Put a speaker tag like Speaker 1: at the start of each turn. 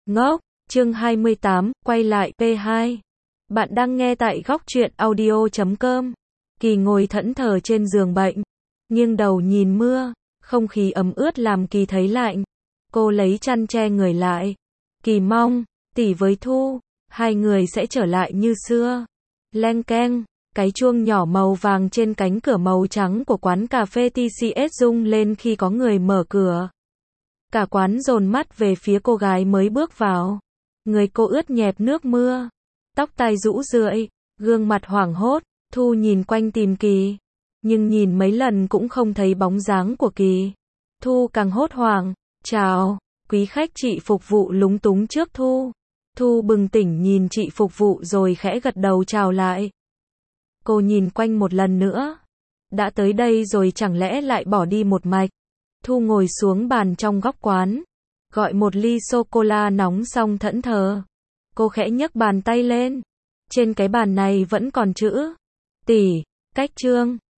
Speaker 1: Ngốc, chương 28, quay lại P2. Bạn đang nghe tại góc truyện audio.com. Kỳ ngồi thẫn thờ trên giường bệnh, nghiêng đầu nhìn mưa, không khí ấm ướt làm Kỳ thấy lạnh. Cô lấy chăn che người lại. Kỳ mong, tỷ với Thu, hai người sẽ trở lại như xưa. Leng keng, cái chuông nhỏ màu vàng trên cánh cửa màu trắng của quán cà phê TCS rung lên khi có người mở cửa. Cả quán dồn mắt về phía cô gái mới bước vào. Người cô ướt nhẹp nước mưa, tóc tai rũ rượi, gương mặt hoảng hốt. Thu nhìn quanh tìm Kỳ, nhưng nhìn mấy lần cũng không thấy bóng dáng của Kỳ. Thu càng hốt hoảng. Chào, quý khách, chị phục vụ lúng túng trước Thu. Thu bừng tỉnh nhìn chị phục vụ rồi khẽ gật đầu chào lại. Cô nhìn quanh một lần nữa. Đã tới đây rồi chẳng lẽ lại bỏ đi một mạch. Thu ngồi xuống bàn trong góc quán, gọi một ly sô-cô-la nóng xong thẫn thờ. Cô khẽ nhấc bàn tay lên. Trên cái bàn này vẫn còn chữ tỷ, cách chương.